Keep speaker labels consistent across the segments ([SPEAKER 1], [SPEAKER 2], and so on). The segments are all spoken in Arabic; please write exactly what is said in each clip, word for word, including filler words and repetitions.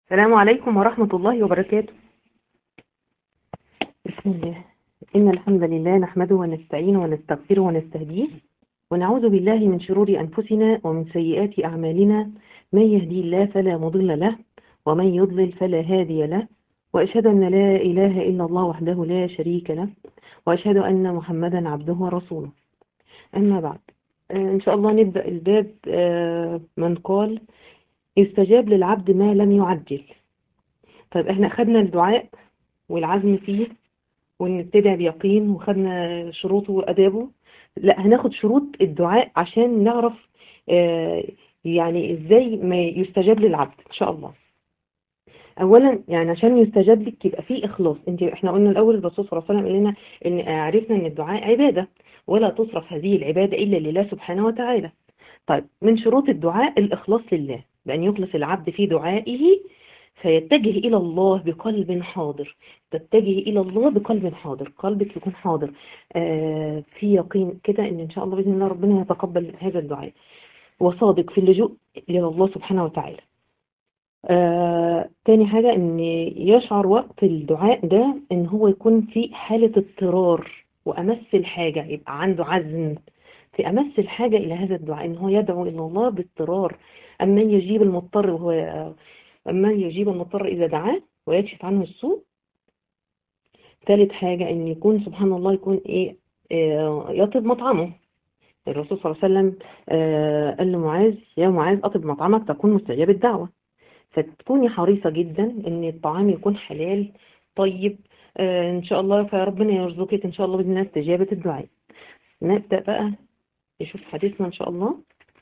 [SPEAKER 1] السلام عليكم ورحمة الله وبركاته. بسم الله. إن الحمد لله نحمده ونستعينه ونستغفره ونستهديه ونعوذ بالله من شرور أنفسنا ومن سيئات أعمالنا. من يهدي الله فلا مضل له ومن يضلل فلا هادي له، وأشهد أن لا إله إلا الله وحده لا شريك له، وأشهد أن محمدا عبده ورسوله. أما بعد، آه، إن شاء الله نبدأ الباب. آه، من قال يستجاب للعبد ما لم يعجل. طيب احنا أخذنا الدعاء والعزم فيه ونبتدع بيقين، وخدنا شروطه وأدابه. لا، هناخد شروط الدعاء عشان نعرف آه، يعني ازاي ما يستجاب للعبد ان شاء الله. اولا يعني عشان يستجاب لك يبقى فيه اخلاص. انت احنا قلنا الاول الرسول صلى الله عليه وسلم قال لنا ان عرفنا ان الدعاء عباده، ولا تصرف هذه العباده الا لله سبحانه وتعالى. طيب من شروط الدعاء الإخلاص لله، بأن يخلص العبد في دعائه فيتجه إلى الله بقلب حاضر. تتجه إلى الله بقلب حاضر، قلبك يكون حاضر آه في يقين كده إن إن شاء الله بإذن الله ربنا يتقبل هذا الدعاء، وصادق في اللجوء إلى الله سبحانه وتعالى. آه تاني حاجة إن يشعر وقت الدعاء ده إن هو يكون في حالة اضطرار وأمس الحاجة، يبقى عنده عزم في أمس الحاجة إلى هذا الدعاء، إن هو يدعو إلى الله باضطرار. أما يجيب المضطر وهو أما يجيب المضطر إذا دعاه ويكشف عنه السوء. ثالث حاجة إن يكون سبحان الله يكون إيه آه يطيب مطعمه. الرسول صلى الله عليه وسلم آه قال لمعاذ: يا معاذ أطب مطعمك تكون مستجاب الدعوة. فتكوني حريصة جدا ان الطعام يكون حلال طيب آه ان شاء الله، فربنا يرزقك ان شاء الله بإذن الله استجابة الدعاء. نبدأ بقى نشوف حديثنا ان شاء الله.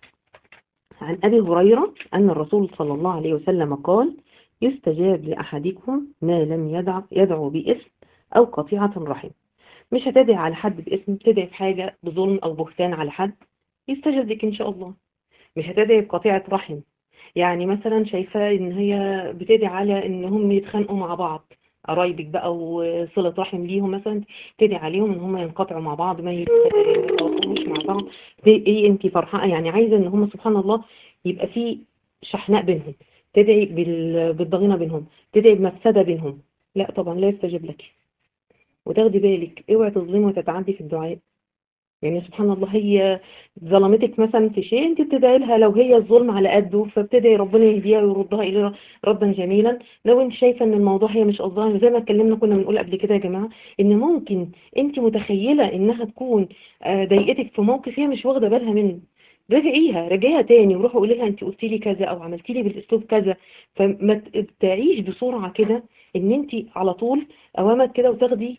[SPEAKER 1] عن أبي هريرة أن الرسول صلى الله عليه وسلم قال: يستجاب لأحدكم ما لم يدع يدعو باسم أو قطيعة رحم. مش هتدعي على حد باسم، تدعي في حاجة بظلم أو بهتان على حد، يستجاب لك إن شاء الله. مش هتدعي بقطيعة رحم، يعني مثلا شايفاه ان هي بتدعي على ان هم يتخانقوا مع بعض، قرايبك بقى وصلة رحم ليهم مثلا، تدعي عليهم ان هم ينقطعوا مع بعض، ما يتواصلوش مع بعض. ايه انت فرحانه يعني عايزه ان هم سبحان الله يبقى في شحناء بينهم، تدعي بال- بالضغينه بينهم، تدعي بمفسده بينهم. لا طبعا لا يستجيب لك. وتاخدي بالك اوعي تظلمي وتتعدي في الدعاء. يعني سبحان الله هي ظلمتك مثلا في شيء، انت بتدعي لها، لو هي الظلم على قده فبتدعي ربنا يهديها ويردها الى ردا جميلا. لو انت شايفه ان الموضوع هي مش قصدها، زي ما اتكلمنا كنا بنقول قبل كده يا جماعه، ان ممكن انت متخيله انها تكون آه، ضايقتك في موقف هي مش واخده بالها منه. راجعيها راجعيها تاني وروحي قولي لها: انت قلتي لي كذا او عملتي لي بالاسلوب كذا. فما تبتعيش بسرعه كده ان انت على طول اوامر كده وتاخدي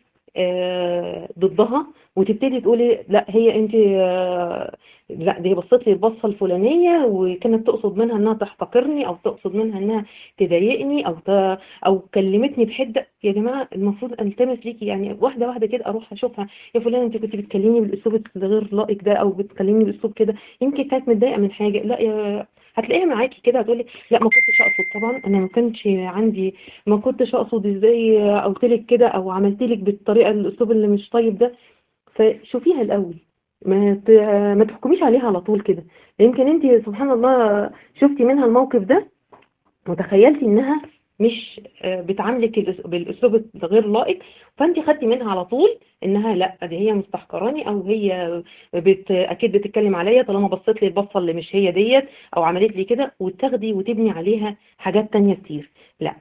[SPEAKER 1] آه، ضدها، وتبتدي تقولي: لا هي انت آه، لا دي بصت لي البصه الفلانيه وكانت تقصد منها انها تحتقرني، او تقصد منها انها تضايقني، او ت... او كلمتني بحده. يا جماعه المفروض التمس ليكي يعني واحده واحده كده، اروح اشوفها: يا فلان انت كنت بتكلمني بالاسلوب الغير لائق ده، او بتكلمني باسلوب كده، يمكن كانت متضايقه من حاجه. لا يا هتلاقيها معاكي كده هتقولي: لا ما كنتش اقصد، طبعا انا ما كانش عندي، ما كنتش اقصد، ازاي قلت لك كده او عملت لك بالطريقه الاسلوب اللي مش طيب ده. فشوفيها الأول، ما ت- ما تحكميش عليها على طول كده. يمكن انت سبحان الله شفتي منها الموقف ده وتخيلتي انها مش آه، بتعاملك الأس- بالاسلوب الغير لائق، فانت خدتي منها على طول انها لا دي هي مستحقراني، او هي بت اكيد بتتكلم عليا طالما بصيت لي البصه اللي مش هي ديت، او عملت لي كده، وتاخدي وتبني عليها حاجات تانية كتير. لا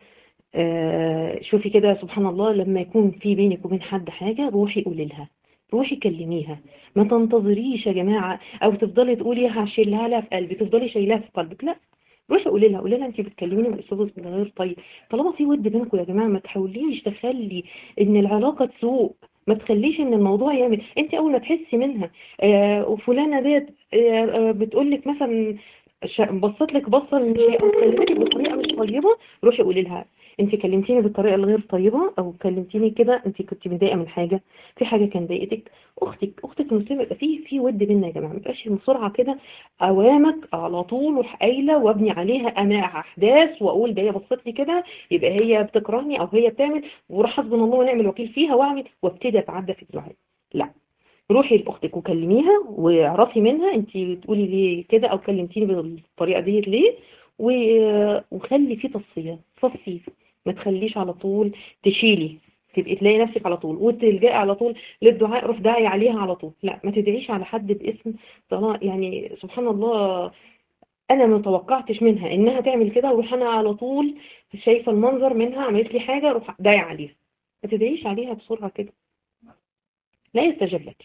[SPEAKER 1] آه شوفي كده سبحان الله، لما يكون في بينك وبين حد حاجة روحي قولي لها، روحي كلميها. ما تنتظريش يا جماعة او تفضلي تقولي هشيلها لها في قلبي، تفضلي شايلها في قلبك. لا، روحي قولي لها، قولي لها: انت بتكلميني باسلوب غير طيب. طالما في ود بينكم يا جماعة، ما تحاوليش تخلي ان العلاقة تسوء، ما تخليش ان الموضوع يعمل. انت اول ما تحسي منها آه وفلانة ديت آه آه بتقول لك مثلا ش- بصت لك بصه مش او كلمتك بطريقه مش طيبه، روحي قولي لها: انت كلمتيني بالطريقه الغير طيبه، او كلمتيني كده انت كنت متضايقه من حاجه، في حاجه كان ضايقتك. اختك اختك المسلمه، يبقى في في ود بينا يا جماعه، ما يبقاش بسرعه كده اوامك على طول وروح قايله وابني عليها انا احداث واقول ده هي بصت لي كده يبقى هي بتكرهني او هي بتعمل، وراح حسبنا الله ونعم الوكيل فيها واعمل وابتدي اتعدى في الدعاء. لا، روحي لاختك وكلميها واعرفي منها انت بتقولي ليه كده، او كلمتيني بالطريقه ديت ليه، وخلي فيه تصفية، صفي، ما تخليش على طول تشيلي تبقي تلاقي نفسك على طول وتلجئي على طول للدعاء، روح داعي عليها على طول. لا، ما تدعيش على حد باسم طلاق. يعني سبحان الله، انا ما توقعتش منها انها تعمل كده، واروح انا على طول شايفه المنظر منها عملت لي حاجه اروح داعي عليها. ما تدعيش عليها بسرعه كده، لا يستجاب لك.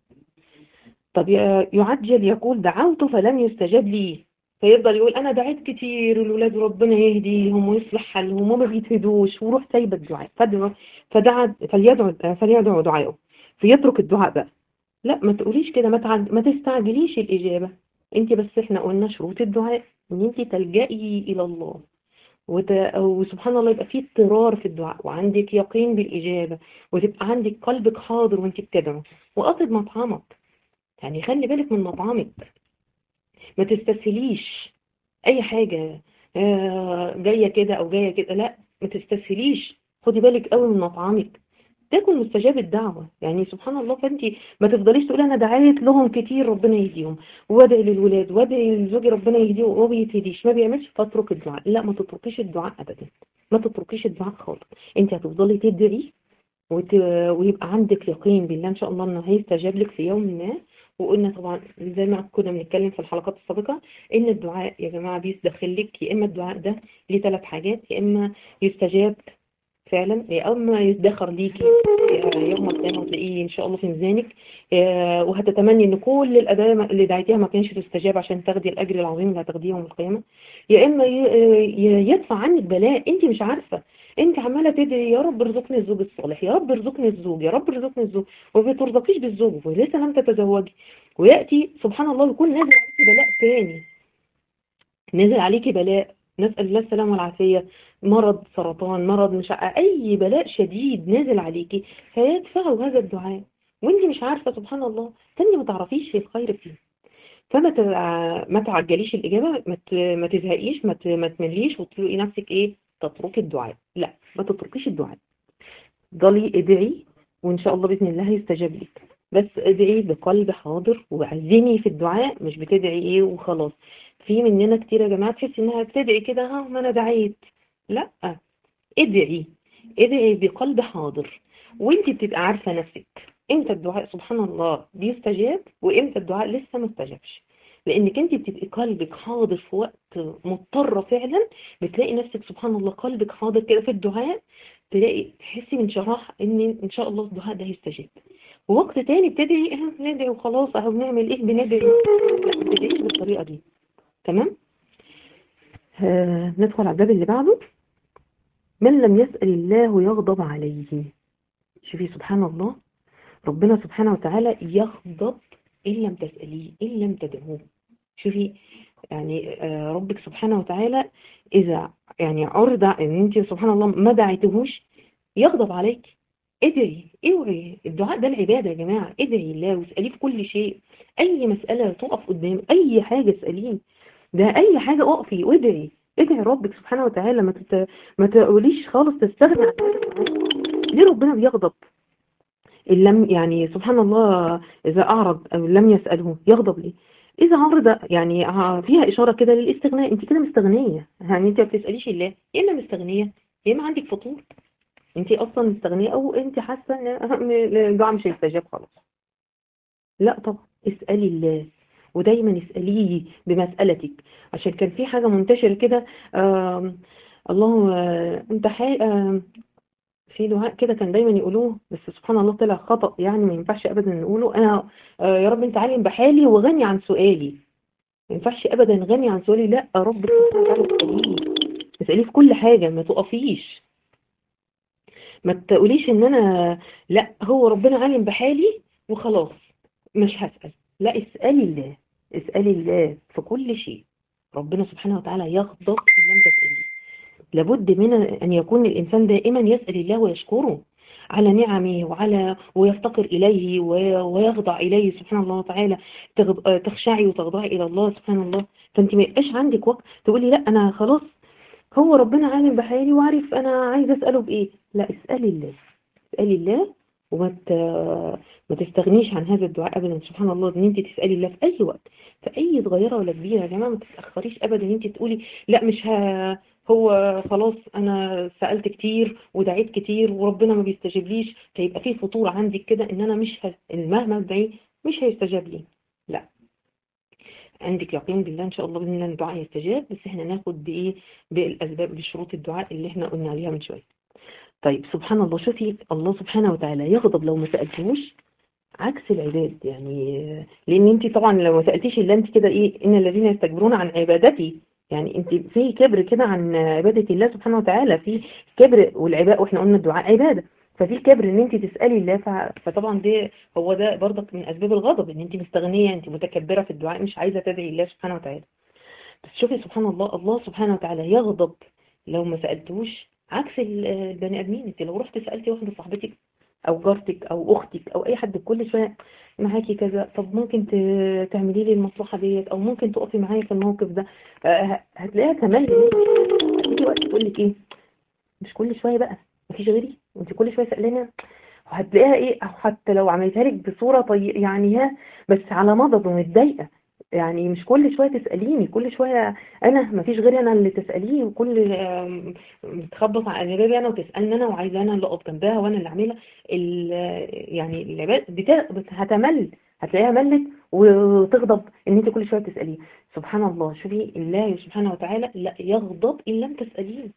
[SPEAKER 1] طب يعجل يقول دعوت فلم يستجاب لي، فيفضل يقول انا دعيت كتير الولاد ربنا يهديهم ويصلح حالهم وما بيتهدوش، وروح سايب الدعاء. فدعا فدعا فليدعو فليدعو دعائه، فيترك الدعاء بقى. لا، ما تقوليش كده، ما تعج... ما تستعجليش الاجابه. انت بس احنا قلنا شروط الدعاء ان انت تلجئي الى الله، وت... وسبحان الله يبقى فيه اضطرار في الدعاء وعندك يقين بالاجابه، وتبقى عندك قلبك حاضر وانت بتدعو. وقصد مطعمك، يعني خلي بالك من مطعمك، ما تستسهليش اي حاجة آه، جاية كده او جاية كده. لا، ما تستسهليش، خدي بالك قوي من مطعمك، تكون مستجاب الدعوة. يعني سبحان الله، فانت ما تفضليش تقولي انا دعيت لهم كتير ربنا يهديهم، وادعي للولاد وادعي لزوجي ربنا يهديه وما بيتهديش، ما بيعملش، فاترك الدعاء. لا، ما تتركيش الدعاء ابدا، ما تتركيش الدعاء خالص. انت هتفضلي تدعي وت... ويبقى عندك يقين بالله ان شاء الله انه هيستجاب لك في يوم ما. وقلنا طبعا زي ما كنا بنتكلم في الحلقات السابقة ان الدعاء يا جماعة بيدخل لك، يا اما الدعاء ده ليه ثلاث حاجات، يا اما يستجاب فعلا، يا اما يدخر ليكي يوم القيامة وتلاقيه ان شاء الله في ميزانك، وهتتمني ان كل الادعية اللي دعيتيها ما كانش تستجاب عشان تاخدي الاجر العظيم اللي هتاخديه يوم القيامة. يا اما يدفع عنك بلاء انت مش عارفة، انت عماله تدعي يا رب ارزقني الزوج الصالح، يا رب ارزقني الزوج، يا رب ارزقني الزوج، وما بترزقيش بالزوج ولسه لم تتزوجي، وياتي سبحان الله يكون نازل عليكي بلاء تاني، نازل عليكي بلاء، نسال الله السلامه والعافيه، مرض سرطان، مرض مش ع- اي بلاء شديد نازل عليكي، فيدفعوا هذا الدعاء وانت مش عارفه. سبحان الله، تاني ما تعرفيش الخير فيه. فما تع- ما تعجليش الإجابة، ما ت- ما تزهقيش، ما ت- ما تمليش وتلاقي نفسك إيه تتركي الدعاء. لا، ما تتركيش الدعاء، ضلي ادعي وإن شاء الله بإذن الله هيستجاب لك. بس ادعي بقلب حاضر وعزمي في الدعاء، مش بتدعي إيه وخلاص. في مننا كتير يا جماعة تحس إنها بتدعي كده، ها ما أنا دعيت. لا، ادعي، ادعي بقلب حاضر، وانت بتبقى عارفة نفسك امتى الدعاء سبحان الله بيستجاب وامتى الدعاء لسه ما استجابش. لانك انت بتبقي قلبك حاضر في وقت مضطرة فعلا، بتلاقي نفسك سبحان الله قلبك حاضر كده في الدعاء، تلاقي تحسي من شراح ان ان شاء الله الدعاء ده هيستجاب. ووقت تاني بتدعي اه ندعي وخلاص اهو بنعمل ايه بندعي. لا، ما تدعيش بالطريقة دي. تمام. آه ندخل على الباب اللي بعده. من لم يسأل الله يغضب عليه. شوفي سبحان الله، ربنا سبحانه وتعالى يغضب إن لم تسأليه، إن لم تدعوه. شوفي يعني آه، ربك سبحانه وتعالى إذا يعني عرض إن أنت سبحان الله ما دعيتهوش يغضب عليك. ادعي، اوعي، الدعاء ده العبادة يا جماعة. ادعي الله واسأليه في كل شيء، أي مسألة تقف قدام أي حاجة اسأليه، ده أي حاجة اقفي وادعي. ادعي ربك سبحانه وتعالى، ما تت... ما تقوليش خالص تستغني عن ليه ربنا بيغضب. إن لم يعني سبحان الله إذا أعرض أو لم يسأله يغضب ليه. إذا عرض يعني ع- فيها إشارة كده للاستغناء، أنت كده مستغنية، يعني أنت ما بتسأليش الله، يا إما مستغنية يا إما عندك فطور. أنت أصلا مستغنية أو أنت حاسة إن الدعاء مش هيستجاب خلاص. لا طبعا، اسألي الله، ودايما اسأليه بمسألتك. عشان كان في حاجة منتشرة كده، آم، الله آه، انت حي... آم، في دعاء كده كان دايما يقولوه، بس سبحان الله طلع خطأ، يعني ما ينفعش ابدا نقوله. انا آه، يا رب انت عالم بحالي وغني عن سؤالي. ما ينفعش ابدا غني عن سؤالي، لا، رب سبحانه وتعالى اسأليه، اسأليه في كل حاجة، ما تقفيش، ما تقوليش ان انا لا هو ربنا عالم بحالي وخلاص مش هسأل. لا، اسألي الله، اسألي الله في كل شيء. ربنا سبحانه وتعالى يغضب إن لم تسألي. لابد من أن يكون الإنسان دائما يسأل الله ويشكره على نعمه وعلى ويفتقر إليه ويخضع إليه سبحانه الله وتعالى. تغ- تخشعي وتخضعي إلى الله سبحان الله. فأنت ما يبقاش عندك وقت تقولي لا أنا خلاص هو ربنا عالم بحالي وعارف أنا عايزة أسأله بإيه. لا، اسألي الله، اسألي الله وما ت... ما تستغنيش عن هذا الدعاء ابدا. سبحان الله، ان انت تسالي الله في اي وقت، في اي صغيره ولا كبيره يا جماعه، ما تتاخريش ابدا ان انت تقولي لا مش ه... هو خلاص انا سالت كتير ودعيت كتير وربنا ما بيستجيبليش، فيبقى في فطور عندك كده ان انا مش ه... مهما ادعي مش هيستجاب لي. لا، عندك يقين بالله ان شاء الله باذن الله ان الدعاء يستجاب، بس احنا ناخد بايه، بالاسباب، بشروط الدعاء اللي احنا قلنا عليها من شويه. طيب سبحان الله، شوفي الله سبحانه وتعالى يغضب لو ما سالتهوش، عكس العباد يعني. لان انت طبعا لو ما سالتيش الا انت كده ايه، ان الذين يستكبرون عن عبادتي، يعني انت في كبر كده عن عباده الله سبحانه وتعالى، في كبر والعباء، واحنا قلنا الدعاء عباده، ففي كبر ان انت تسالي الله، ف- فطبعا ده هو ده برضك من اسباب الغضب، ان انت مستغنيه، انت متكبره في الدعاء، مش عايزه تدعي الله سبحانه وتعالى. بس شوفي سبحان الله، الله سبحانه وتعالى يغضب لو ما سألتوش، عكس ال- البني آدمين. انت لو رحت سألتي واحدة صاحبتك او جارتك او اختك او اي حد كل شوية معاكي كذا، طب ممكن ت- تعملي لي المصلحة ديت، او ممكن تقفي معايا في الموقف ده، آه، هتلاقيها تمل. هتيجي وقت تقول لك ايه، مش كل شوية بقى، مفيش غيري وانت كل شوية سألاني. وهتلاقيها ايه، او حتى لو عملتها لك بصورة طي... يعني ها، بس على مضض ومتضايقة، يعني مش كل شوية تسأليني، كل شوية انا مفيش غيري انا اللي تسأليه، وكل آم، تخبط على بابي انا وتسألني انا، وعايزة انا اللي اقف جنبها وانا اللي اعملها ال... يعني العباد بتا... بت- هتمل، هتلاقيها ملت وتغضب ان انت كل شوية تسأليه. سبحان الله، شوفي الله سبحانه وتعالى لا يغضب ان لم تسأليه.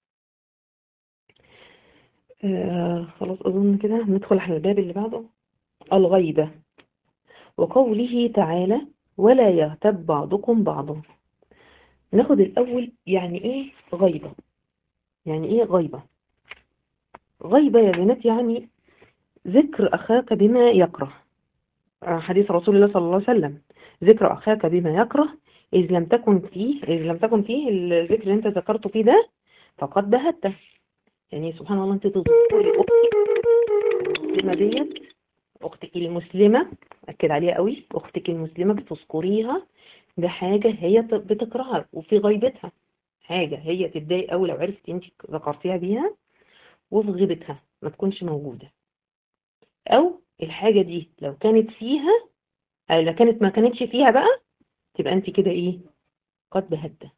[SPEAKER 1] آه خلاص أظن كده ندخل على الباب اللي بعده، الغيبة. وقوله تعالى ولا يغتب بعضكم بعضا. ناخد الأول يعني إيه غيبة، يعني إيه غيبة. غيبة يا بنات يعني ذكر أخاك بما يكره. آه، حديث رسول الله صلى الله عليه وسلم، ذكر أخاك بما يكره، إذ لم تكن فيه إذ لم تكن فيه الذكر اللي أنت ذكرته فيه ده فقد بهته. يعني سبحان الله، أنت تذكري أختك المسلمة ديت، أختك المسلمة، أكد عليها قوي، أختك المسلمة بتذكريها بحاجة هي ت- بتكرهها وفي غيبتها، حاجة هي تتضايق قوي لو عرفت انت ذكرتيها بيها، وفي غيبتها ما تكونش موجودة، أو الحاجة دي لو كانت فيها، أو لو كانت ما كانتش فيها بقى، تبقى انت كده ايه، قد بهدة.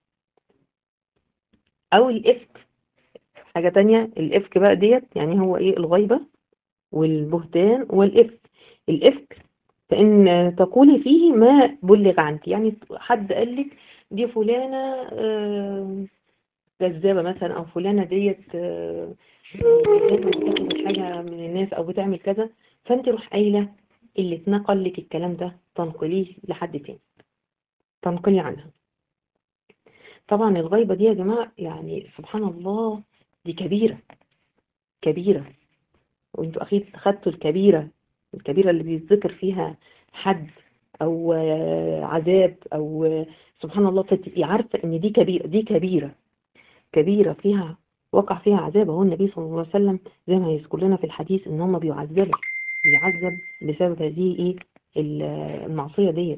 [SPEAKER 1] أو الإفك، حاجة تانية، الإفك بقى ديت يعني هو ايه، الغيبة والبهتان والإفك. الإفك فإن تقولي فيه ما بلغ عنك، يعني حد قال لك دي فلانة آه، كذابة مثلا، أو فلانة ديت آه، دايما بتاخد حاجة من الناس أو بتعمل كذا، فأنت روح قايلة اللي اتنقل لك الكلام ده تنقليه لحد تاني، تنقلي عنها. طبعا الغيبة دي يا جماعة يعني سبحان الله دي كبيرة، كبيرة. وانتوا أكيد خدتوا الكبيرة، الكبيرة اللي بيتذكر فيها حد أو آه، عذاب أو آه، سبحان الله، فتبقي عارفة إن دي كبيرة، دي كبيرة، كبيرة فيها وقع فيها عذاب. هو النبي صلى الله عليه وسلم زي ما يذكر لنا في الحديث إن هم بيعذبوا، بيعذب بسبب هذه إيه ال- المعصية ديت.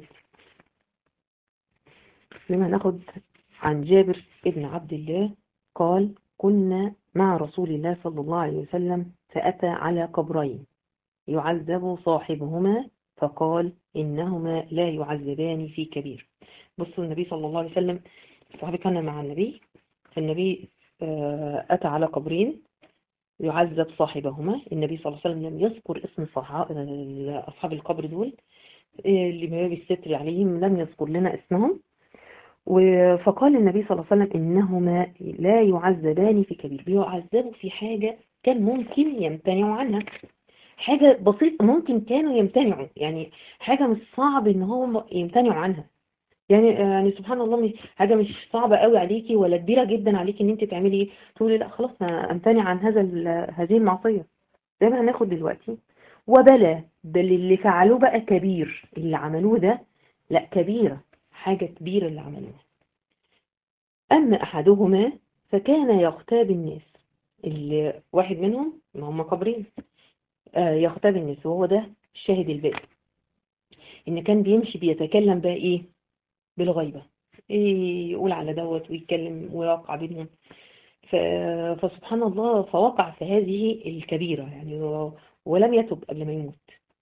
[SPEAKER 1] لما ناخد عن جابر ابن عبد الله قال كنا مع رسول الله صلى الله عليه وسلم فأتى على قبرين يعذب صاحبهما فقال إنهما لا يعذبان في كبير. بصوا النبي صلى الله عليه وسلم، الصحابي كان مع النبي، فالنبي آه، أتى على قبرين يعذب صاحبهما. النبي صلى الله عليه وسلم لم يذكر اسم صحا- آه، أصحاب القبر دول، آه، لباب الستر عليهم لم يذكر لنا اسمهم. و- فقال النبي صلى الله عليه وسلم إنهما لا يعذبان في كبير، بيعذبوا في حاجة كان ممكن يمتنعوا عنها، حاجة بسيطة ممكن كانوا يمتنعوا، يعني حاجة مش صعب ان هم يمتنعوا عنها. يعني يعني سبحان الله، مش حاجة مش صعبة قوي عليكي ولا كبيرة جدا عليكي ان انت تعملي ايه، تقولي لا خلاص انا امتنع عن هذا ال- هذه المعصية. زي ما هناخد دلوقتي، وبلا بل اللي فعلوه بقى كبير، اللي عملوه ده لا كبيرة، حاجة كبيرة اللي عملوها. اما احدهما فكان يغتاب الناس، اللي واحد منهم ما هم قبرين، آه، يغتاب الناس، وهو ده الشاهد الباقي، ان كان بيمشي بيتكلم بقى ايه، بالغيبة، إيه يقول على دوت ويتكلم ويوقع بينهم. ف- فسبحان الله، فوقع في هذه الكبيرة يعني، ولم يتب قبل ما يموت.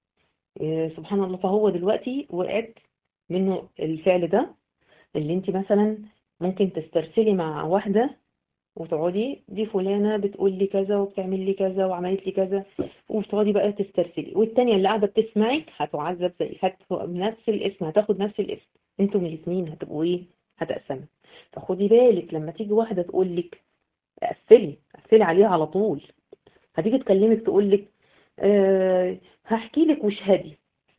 [SPEAKER 1] إيه سبحان الله. فهو دلوقتي وقعت منه الفعل ده، اللي انت مثلا ممكن تسترسلي مع واحدة وتقعدي دي فلانة بتقول لي كذا وبتعمل لي كذا وعملت لي كذا، وتقعدي بقى تسترسلي، والتانية اللي قاعدة بتسمعك هتعذب زي نفس الاسم، هتاخد نفس الاسم، انتوا من الاثنين هتبقوا ايه؟ هتقسموا. فخدي بالك لما تيجي واحدة تقول لك قفلي قفلي عليها على طول. هتيجي تكلمك تقول لك أه هحكي لك واشهدي.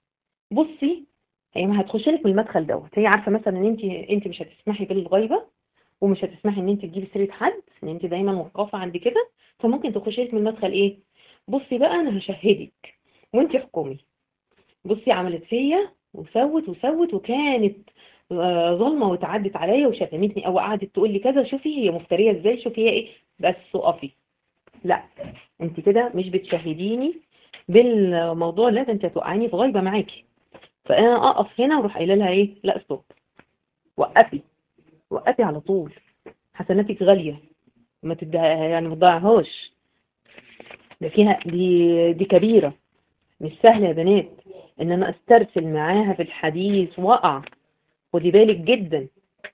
[SPEAKER 1] بصي، هي ما هتخش لك من المدخل دوت، هي عارفه مثلا ان انت انت مش هتسمحي بالغيبه، ومش هتسمحي ان انت تجيبي سيره حد، ان انت دايما وقافه عند كده، فممكن تخش لك من المدخل ايه؟ بصي بقى انا هشهدك وانت احكمي. بصي عملت فيا وسوت وسوت وكانت آه، ظلمه وتعدت عليا وشتمتني او قعدت تقول لي كذا، شوفي هي مفتريه ازاي، شوفي هي ايه. بس اقفي. لا، انت كده مش بتشهديني بالموضوع، لا ده انت هتوقعيني في غيبه معاكي. فانا اقف هنا واروح قايله لها ايه؟ لا ستوب، وقفي وقفي على طول، حسناتك غاليه، ما تديها يعني ما تضيعهاش. ده فيها دي دي كبيره، مش سهله يا بنات ان انا استرسل معاها في الحديث واقع. خدي بالك جدا.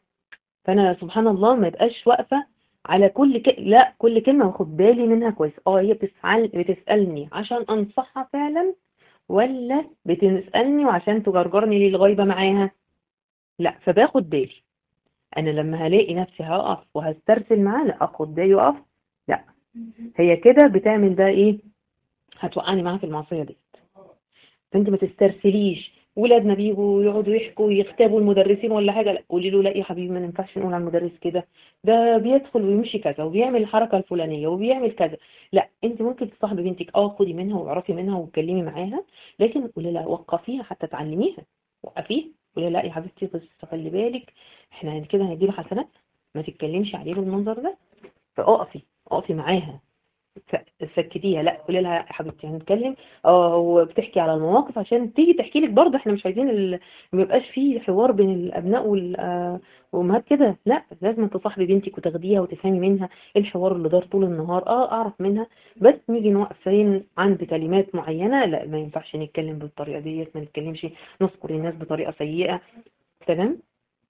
[SPEAKER 1] فانا سبحان الله ما يبقاش واقفه على كل ك... لا كل كلمه باخد بالي منها كويس. اه هي بتسأل بتسالني عشان انصحها فعلا، ولا بتسالني وعشان تجرجرني للغيبه معاها؟ لا، فباخد بالي. انا لما هلاقي نفسي هقف وهسترسل معاه، لا اخد بالي واقف. لا، هي كده بتعمل بقى ايه؟ هتوقعني معاها في المعصيه دي. فانت ما تسترسليش. ولادنا بيجوا يقعدوا يحكوا ويختابوا المدرسين ولا حاجه، لا قولي له لا يا حبيبي ما ينفعش نقول على المدرس كده، ده بيدخل ويمشي كذا وبيعمل الحركه الفلانيه وبيعمل كذا. لا، انت ممكن تصاحبي بنتك، اه خدي منها واعرفي منها واتكلمي معاها، لكن قولي لها وقفيها حتى تعلميها. وقفيها قولي لا يا حبيبتي بس خلي بالك احنا كده هنديله حسنات، ما تتكلمش عليه بالمنظر ده. فاقفي اقفي معاها، ف- سكتيها. لا قولي لها يا حبيبتي هنتكلم، اه وبتحكي على المواقف عشان تيجي تحكي لك برضه. احنا مش عايزين ال... ما يبقاش فيه حوار بين الابناء وال آه، والامهات كده. لا، لازم تصاحبي بنتك وتاخديها وتفهمي منها إيه الحوار اللي دار طول النهار. اه اعرف منها، بس نيجي نوقفين عند كلمات معينه، لا ما ينفعش نتكلم بالطريقه ديت، ما نتكلمش نذكر الناس بطريقه سيئه. تمام.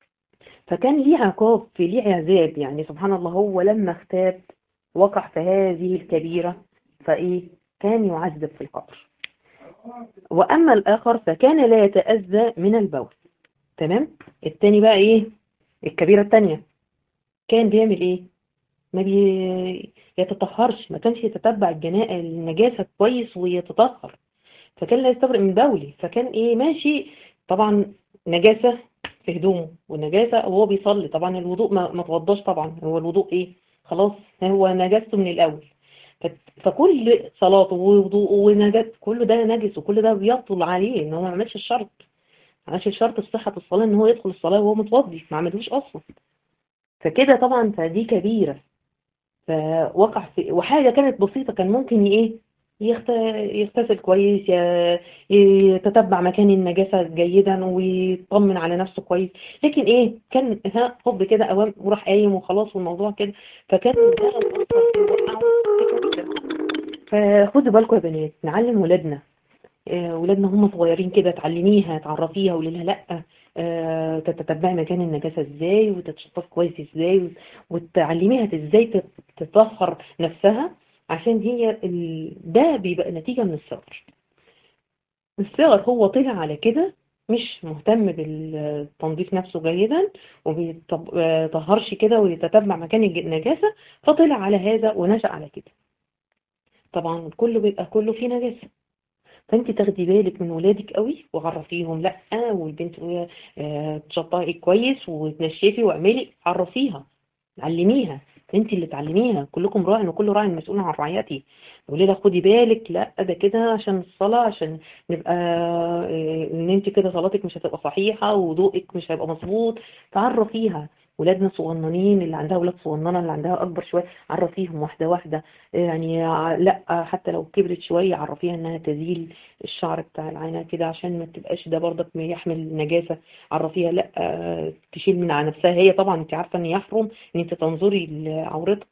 [SPEAKER 1] فكان ليه عقاب، في ليه عذاب يعني. سبحان الله، هو لما اغتاب وقع في هذه الكبيرة، فإيه؟ كان يعذب في القبر. وأما الآخر فكان لا يتأذى من البول. تمام. التاني بقى إيه؟ الكبيرة التانية كان بيعمل إيه؟ ما بي... يتطهرش، ما كانش يتتبع الجناء النجاسة كويس ويتطهر، فكان لا يستبرئ من بولي. فكان ايه؟ ماشي طبعا نجاسة في هدومه ونجاسة وهو بيصلي، طبعا الوضوء ما, ما توضاش، طبعا هو الوضوء ايه؟ خلاص هو نجاسته من الاول. ف- فكل صلاته ووضوءه ونجاسة كل ده نجس، وكل ده بيبطل عليه ان هو ما عملش الشرط. ما عملش الشرط في صحة الصلاة ان هو يدخل الصلاة وهو متوضي، ما عملوش اصلا. فكده طبعا فدي كبيرة. فوقع في وحاجة كانت بسيطة، كان ممكن ايه؟ يخت... يغتسل كويس، ي... يتتبع مكان النجاسة جيدا ويطمن على نفسه كويس. لكن ايه؟ كان ها هوب كده اوام وراح قايم وخلاص والموضوع كده. فكان ده الأثر في وقعه في كبيرة. فخدوا بالكم يا بنات، نعلم ولادنا. آه، ولادنا هم صغيرين كده تعلميها تعرفيها، قولي لها لا آه، تتتبعي مكان النجاسة ازاي وتتشطف كويس ازاي، وتعلميها ازاي تت- تطهر نفسها، عشان هي ال... ده بيبقى نتيجة من الصغر. الصغر هو طلع على كده، مش مهتم بالتنظيف نفسه جيدا وبيطهرش كده ويتتبع مكان الج- النجاسة، فطلع على هذا ونشأ على كده. طبعا كله بيبقى كله فيه نجاسة. فانت تاخدي بالك من ولادك قوي وعرفيهم لا، والبنت وهي آه، تشطهي كويس وتنشفي واعملي، عرفيها علميها. انت اللي تعلميها، كلكم راع وكل راع مسؤول عن رعيته. قولي لها خدي بالك لا ده كده عشان الصلاه، عشان نبقى آه، ان انت كده صلاتك مش هتبقى صحيحه وضوءك مش هيبقى مظبوط. تعرفيها. ولادنا صغننين، اللي عندها ولاد صغننه اللي عندها اكبر شويه، عرفيهم واحده واحده. يعني ع- لا حتى لو كبرت شويه عرفيها انها تزيل الشعر بتاع العينه كده عشان ما تبقاش ده برضك يحمل نجاسه. عرفيها لا آه، تشيل من على نفسها. هي طبعا انت عارفه ان يحرم ان انت تنظري لعورتها،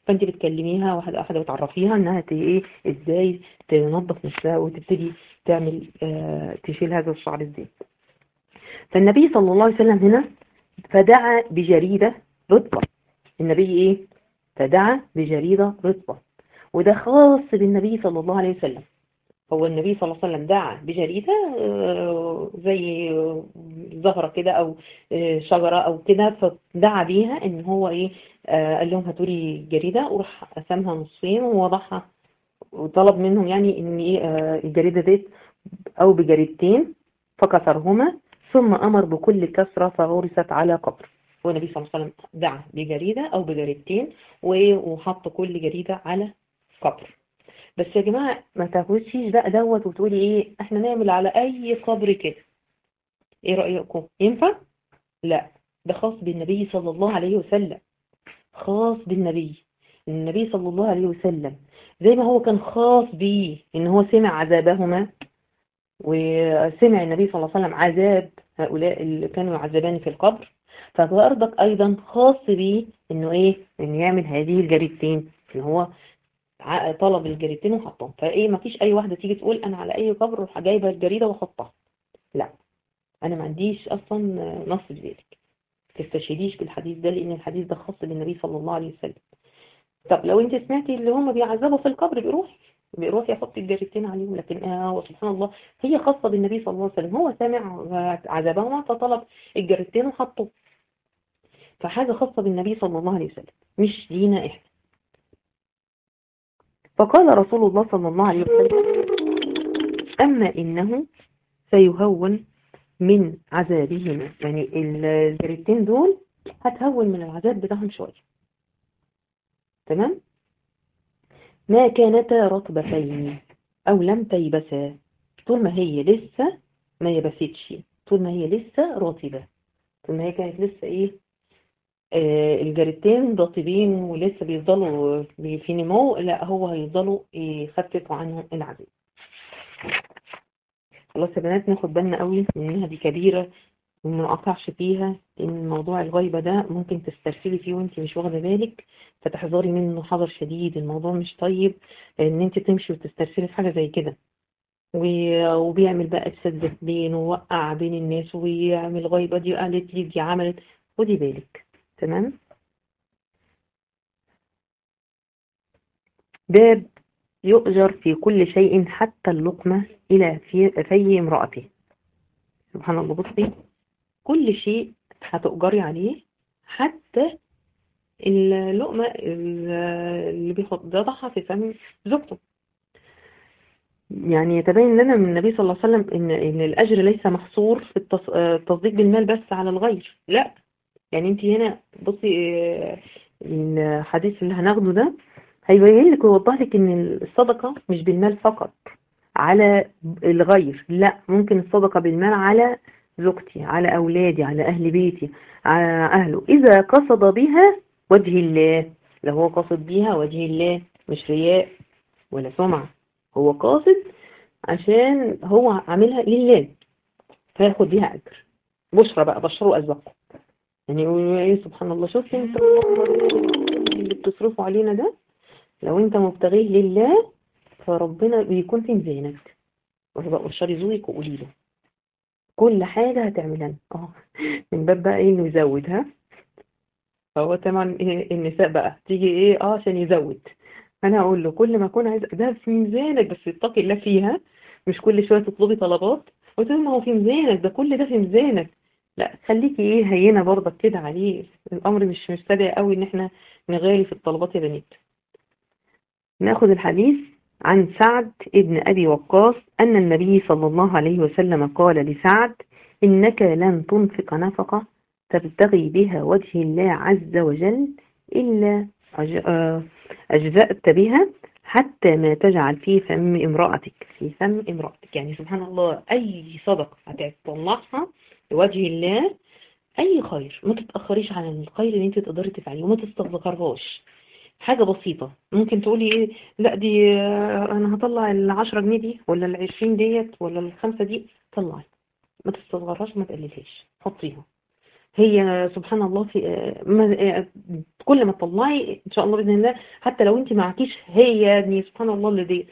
[SPEAKER 1] فانت بتكلميها واحده واحده وتعرفيها انها ت- ايه ازاي تنظف نفسها وتبتدي تعمل آه تشيل هذا الشعر ازاي. فالنبي صلى الله عليه وسلم هنا فدعا بجريدة رطبة. النبي ايه فدعا بجريدة رطبة، وده خاص بالنبي صلى الله عليه وسلم. هو النبي صلى الله عليه وسلم دعا بجريدة آه، زي زهرة كده او آه، شجرة او كده، فدعا بيها ان هو ايه آه، قال لهم هاتوا لي جريدة، وراح قسمها نصين ووضعها، وطلب منهم يعني ان ايه آه، الجريدة ديت او بجريدتين فكسرهما، ثم امر بكل كسرة فغرست على قبر. والنبي صلى الله عليه وسلم دعا بجريدة او بجريدتين وحط كل جريدة على قبر. بس يا جماعة ما تاخدشيش بقى دوت وتقولي ايه احنا نعمل على اي قبر كده، ايه رأيكم ينفع؟ لا، ده خاص بالنبي صلى الله عليه وسلم، خاص بالنبي. النبي صلى الله عليه وسلم زي ما هو كان خاص بيه ان هو سمع عذابهما، وسمع النبي صلى الله عليه وسلم عذاب هؤلاء اللي كانوا يعذبان في القبر، فبرضك ايضا خاص بيه انه ايه انه يعمل هذه الجريدتين، ان هو ع- طلب الجريدتين وحطهم. فايه ما فيش اي واحده تيجي تقول انا على اي قبر اروح جايبه الجريده واحطها، لا، انا ما عنديش اصلا نص بذلك. تستشهديش بالحديث ده لان الحديث ده خاص بالنبي صلى الله عليه وسلم. طب لو انت سمعتي اللي هم بيعذبوا في القبر بيروح بيروح يحط الجريدتين عليهم، لكن آه وسبحان الله هي خاصة بالنبي صلى الله عليه وسلم، هو سمع عذابهم فطلب الجريدتين وحطه، فحاجة خاصة بالنبي صلى الله عليه وسلم مش لينا احنا. فقال رسول الله صلى الله عليه وسلم أما إنه سيهون من عذابهما، يعني الجريدتين دول هتهون من العذاب بتاعهم شوية، تمام؟ ما كانتا رطبتين أو لم تيبسا، طول ما هي لسه ما يبستش، طول ما هي لسه رطبة، طول ما هي كانت لسه ايه آه الجريدتين رطبين ولسه بيفضلوا في نمو، لا هو هيفضلوا يخففوا عنهم العذاب. خلاص يا بنات ناخد بالنا قوي انها دي كبيرة وما نقطعش فيها، لان موضوع الغيبة ده ممكن تسترسلي فيه وانت مش واخدة بالك، فتحذري منه حذر شديد. الموضوع مش طيب ان انت تمشي وتسترسلي في حاجة زي كده، و- وبيعمل بقى افساد بين ووقع بين الناس ويعمل غيبة، دي قالت لي دي عملت، خدي بالك. تمام. باب يؤجر في كل شيء حتى اللقمة إلى في في امرأته. سبحان الله، بصي كل شيء هتؤجري عليه، حتى اللقمة اللي بيضعها في فم زوجته. يعني يتبين لنا من النبي صلى الله عليه وسلم ان ان الاجر ليس محصور في التص- التصديق بالمال بس على الغير، لا. يعني انت هنا بصي آه، الحديث اللي هناخده ده هيبين لك ويوضح لك ان الصدقة مش بالمال فقط على الغير، لا، ممكن الصدقة بالمال على زوجتي، على اولادي، على اهل بيتي، على اهله، اذا قصد بها وجه الله. لو هو قصد بيها وجه الله، مش رياء ولا سمعة، هو قاصد عشان هو عاملها لله فياخد بيها اجر. بشرى بقى، بشروا ازواجكم، يعني يقولوا ايه سبحان الله، شوف انت اللي بتصرفوا علينا ده لو انت مبتغيه لله فربنا بيكون في ميزانك. وبقى بشري زوجك وقولي له كل حاجه هتعملها اه من باب بقى ايه انه يزودها. فهو طبعا إيه النساء بقى تيجي ايه اه عشان يزود، انا اقول له كل ما اكون عايز ده في ميزانك بس اتقي الله فيها، مش كل شويه تطلبي طلبات وتقولي ما هو في ميزانك، ده كل ده في ميزانك. لا، خليكي ايه هينه برضك كده عليه، الامر مش مش سابق قوي ان احنا نغالي في الطلبات يا بنات. ناخد الحديث عن سعد ابن ابي وقاص ان النبي صلى الله عليه وسلم قال لسعد انك لن تنفق نفقه تبتغي بها وجه الله عز وجل الا أج- آه، أجزأت بها حتى ما تجعل في فم امرأتك، في فم امرأتك. يعني سبحان الله أي صدقة هتطلعها لوجه الله، أي خير ما تتأخريش عن الخير اللي انت تقدري تفعليه وما تستغرقهاش. حاجة بسيطة ممكن تقولي ايه لا دي آه، انا هطلع العشرة جنيه دي ولا العشرين ديت ولا الخمسة دي، طلعي، ما تستصغرهاش وما تقللهاش، حطيها. هي سبحان الله في ما كل ما تطلعي ان شاء الله باذن الله، حتى لو انت معكيش، هي يعني سبحان الله اللي دي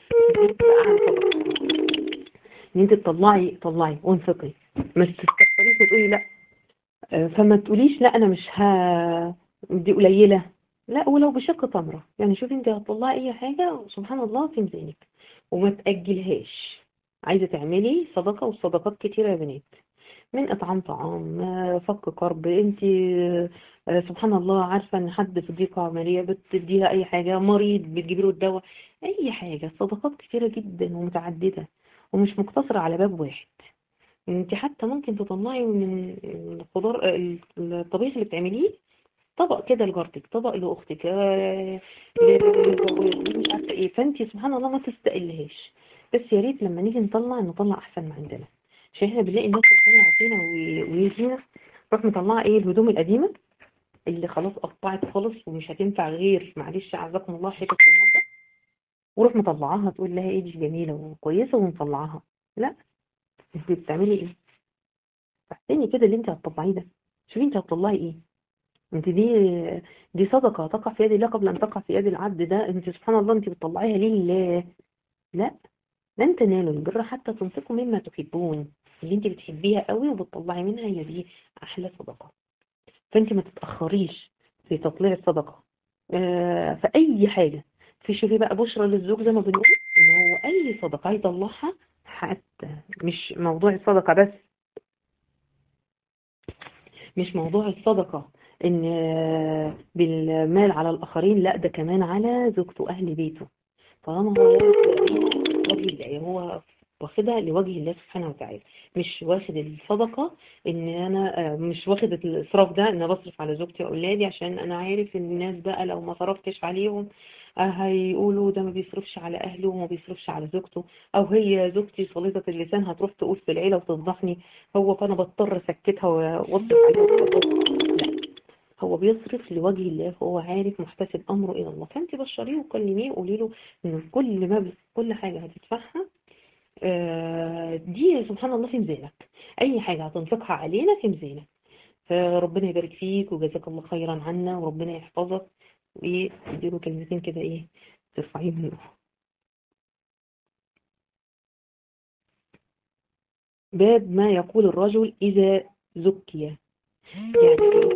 [SPEAKER 1] ان انت تطلعي طلعي وانفقي، ما تستكتريش وتقولي لا. آه، فما تقوليش لا انا مش ها دي قليله، لا ولو بشق تمره. يعني شوفي انت هتطلعي اي حاجه سبحان الله في ميزانك وما تاجلهاش. عايزه تعملي صدقه، والصدقات كتيره يا بنات، من اطعام طعام، آه، فك كرب، انت آه، سبحان الله عارفه ان حد في ضيقه عمليه بتديها اي حاجه، مريض بتجيبي له الدواء، اي حاجه. صدقات كتيره جدا ومتعدده ومش مقتصره على باب واحد. انت حتى ممكن تطلعي من الخضار الطبيخ اللي بتعمليه طبق كده لجارتك، طبق لاختك، آه، ل- مش عارفه ايه. فانت سبحان الله ما تستقلهاش. بس يا ريت لما نيجي نطلع نطلع احسن ما عندنا، عشان احنا بنلاقي الناس ربنا يعافينا وي- ويهدينا تروح مطلعه ايه الهدوم القديمه اللي خلاص قطعت خالص ومش هتنفع غير معلش عزكم الله حتت في المطبخ، وروح مطلعاها تقول لها ايه دي جميله وكويسه ومطلعاها. لا، انت بتعملي ايه؟ احسني كده اللي انت هتطلعيه ده. شوفي انت هتطلعي ايه. انت دي دي صدقه تقع في يد الله قبل ان تقع في يد العبد. ده انت سبحان الله انت بتطلعيها لله. لا، لن تنالوا البر حتى تنفقوا مما تحبون. اللي انت بتحبيها قوي وبتطلعي منها هي دي احلى صدقه. فانت ما تتاخريش في تطليع الصدقه آه في اي حاجه. في شوفي بقى بشرى للزوج زي ما بنقول ان هو اي صدقه يطلعها، حتى مش موضوع الصدقه بس، مش موضوع الصدقة ان بالمال على الاخرين، لا ده كمان على زوجته اهل بيته. طالما هو وجه الله، هو واخدها لوجه الله سبحانه وتعالى، مش واخد الصدقة ان انا آه، مش واخد الاسراف ده ان انا بصرف على زوجتي واولادي عشان انا عارف ان الناس بقى لو ما صرفتش عليهم آه، هيقولوا ده ما بيصرفش على اهله وما بيصرفش على زوجته، او هي زوجتي صليطة اللسان هتروح تقول في العيلة وتفضحني، هو فانا بضطر اسكتها واصرف عليها. لا، هو بيصرف لوجه الله، فهو عارف محتسب امره الى الله. فانت بشريه وكلميه وقولي له ان كل ما كل حاجه هتدفعها آه، دي سبحان الله في ميزانك، اي حاجه هتنفقها علينا في ميزانك. فربنا يبارك فيك وجزاك الله خيرا عنا وربنا يحفظك. وايه اديله كلمتين كده ايه ترفعيه منه. باب ما يقول الرجل اذا زكي. يعني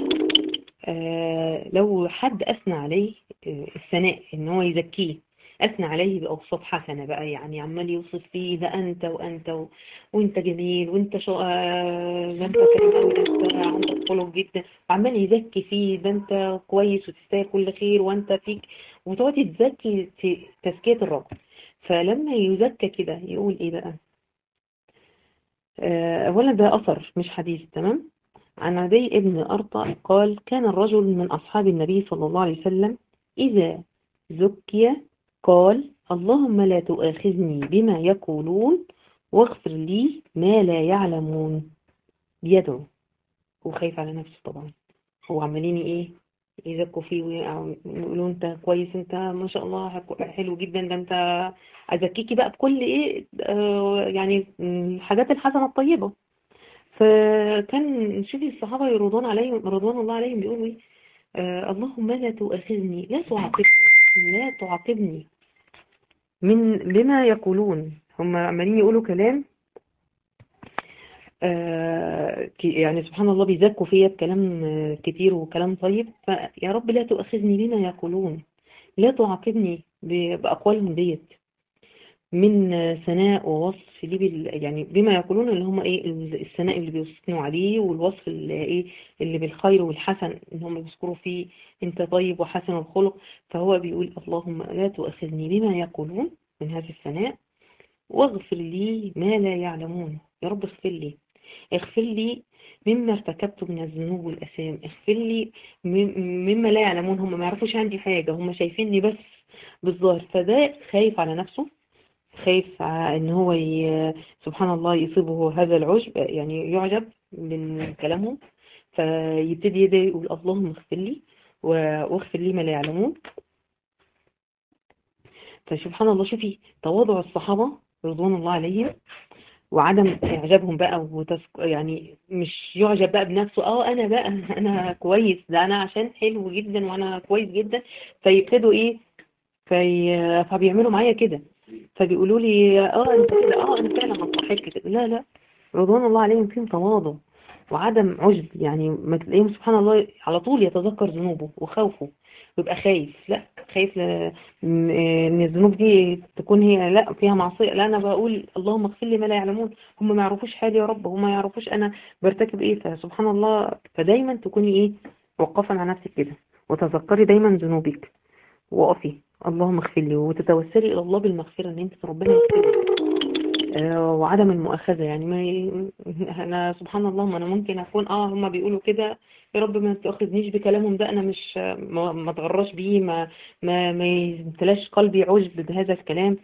[SPEAKER 1] آه لو حد أثنى عليه آه الثناء إن هو يزكيه، أثنى عليه بأوصاف حسنة بقى، يعني عمال يوصف فيه ده أنت وأنت و... وأنت جميل وأنت شو... آه ده أنت كريم أوي، ده أنت عندك خلق جدا، وعمال يزكي فيه ده أنت كويس وتستاهل كل خير وأنت فيك، وتقعدي تزكي ت- تزكية الرب. فلما يزكى كده يقول إيه بقى؟ آه أولا ده أثر مش حديث، تمام. عن عدي ابن أرطى قال كان الرجل من أصحاب النبي صلى الله عليه وسلم إذا زكي قال اللهم لا تؤاخذني بما يقولون واغفر لي ما لا يعلمون. بيدعو، هو خايف على نفسه طبعا، هو عمالين ايه يزكوا فيه ويقولوا انت كويس، انت ما شاء الله حلو جدا، ده انت ازكيكي بقى بكل ايه آه يعني الحاجات الحسنة الطيبة. فكان شوفي الصحابة رضوان عليهم رضوان الله عليهم بيقولوا ايه آه اللهم لا تؤاخذني، لا تعاقبني، لا تعاقبني من بما يقولون. هم عمالين يقولوا كلام آه يعني سبحان الله بيزكوا فيا بكلام آه كتير وكلام طيب. فيا رب لا تؤاخذني بما يقولون، لا تعاقبني ب- بأقوالهم ديت، من ثناء ووصف ليه بال... يعني بما يقولون اللي هم ايه الثناء اللي بيوصفوا عليه، والوصف اللي ايه اللي بالخير والحسن ان هم بيذكروا فيه انت طيب وحسن الخلق. فهو بيقول اللهم لا تؤاخذني بما يقولون من هذا الثناء، واغفر لي ما لا يعلمون. يا رب اغفر لي، اغفر لي مما ارتكبت من الذنوب والأثام، اغفر لي مم- مما لا يعلمون. هم ما يعرفوش عندي حاجة، هم شايفيني بس بالظاهر. فده خايف على نفسه، خايف ع- ان هو ي... سبحان الله يصيبه هذا العجب، يعني يعجب من كلامهم. فيبتدي يدعي يقول اللهم اغفر لي و- واغفر لي ما لا يعلمون. فسبحان الله شوفي تواضع الصحابة رضوان الله عليهم، وعدم اعجابهم بقى وتسك... يعني مش يعجب بقى بنفسه، اه انا بقى انا كويس، ده انا عشان حلو جدا وانا كويس جدا، فيبتدوا ايه في... فبيعملوا معايا كده، فبيقولوا لي اه انت كده، اه انا فعلا هصحيت كده. لا لا، رضوان الله عليهم فيهم تواضع وعدم عجب، يعني ما تلاقيهم سبحان الله على طول يتذكر ذنوبه وخوفه، ويبقى خايف، لا خايف ل... م- ان الذنوب دي تكون هي لا فيها معصية، لا انا بقول اللهم اغفر لي ما لا يعلمون، هم ما يعرفوش حالي يا رب، هم ما يعرفوش انا برتكب ايه، فسبحان الله. فدايما تكوني ايه موقفة مع نفسك كده، وتذكري دايما ذنوبك، وقفي اللهم اغفر لي، وتتوسلي الى الله بالمغفرة ان انت ربنا يغفر لك. آه، وعدم المؤاخذة، يعني ما ي... انا سبحان الله، ما انا ممكن اكون اه هم بيقولوا كده، يا رب ما تاخذنيش بكلامهم ده، انا مش ما, ما اتغرش بيه، ما ما ما يمتلاش قلبي عجب بهذا الكلام.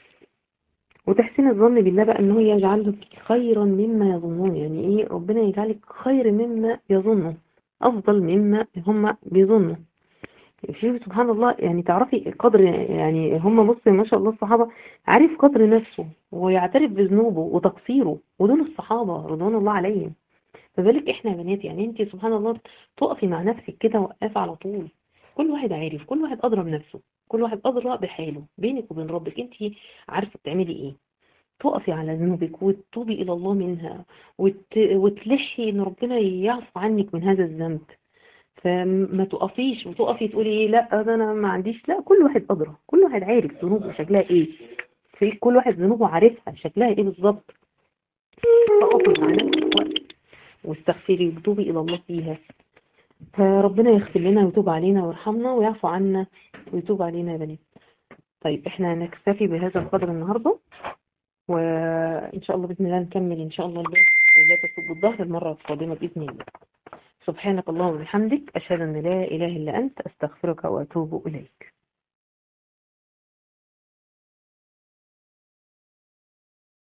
[SPEAKER 1] وتحسين الظن بالله بقى ان هو يجعلك خيرا مما يظنون، يعني ايه ربنا يجعلك خير مما يظنوا، افضل مما هم بيظنوا. في سبحان الله، يعني تعرفي قدر، يعني هم بص ما شاء الله الصحابة، عارف قدر نفسه ويعترف بذنوبه وتقصيره، ودول الصحابة رضوان الله عليهم. فذلك احنا يا بنات، يعني انت سبحان الله تقفي مع نفسك كده وقفة على طول. كل واحد عارف، كل واحد أدرى بنفسه، كل واحد أدرى بحاله بينك وبين ربك، انت عارفة بتعملي ايه. تقفي على ذنوبك وتتوبي إلى الله منها، وت... وتلحي ان ربنا يعفو عنك من هذا الذنب. فما تقفيش وتقفي تقولي ايه لا ده انا ما عنديش، لا كل واحد ادرى، كل واحد عارف ذنوبه شكلها ايه، في كل واحد ذنوبه عارفها شكلها ايه بالظبط. فاقفي مع نفسك وقت واستغفري وتوبي الى الله فيها، فربنا يغفر لنا ويتوب علينا ويرحمنا ويعفو عنا ويتوب علينا يا بنات. طيب احنا نكتفي بهذا القدر النهارده، وان شاء الله باذن الله نكمل ان شاء الله الباب لا تسب الظهر المره القادمه باذن الله. سبحانك اللهم وبحمدك، أشهد أن لا إله إلا أنت، أستغفرك وأتوب إليك.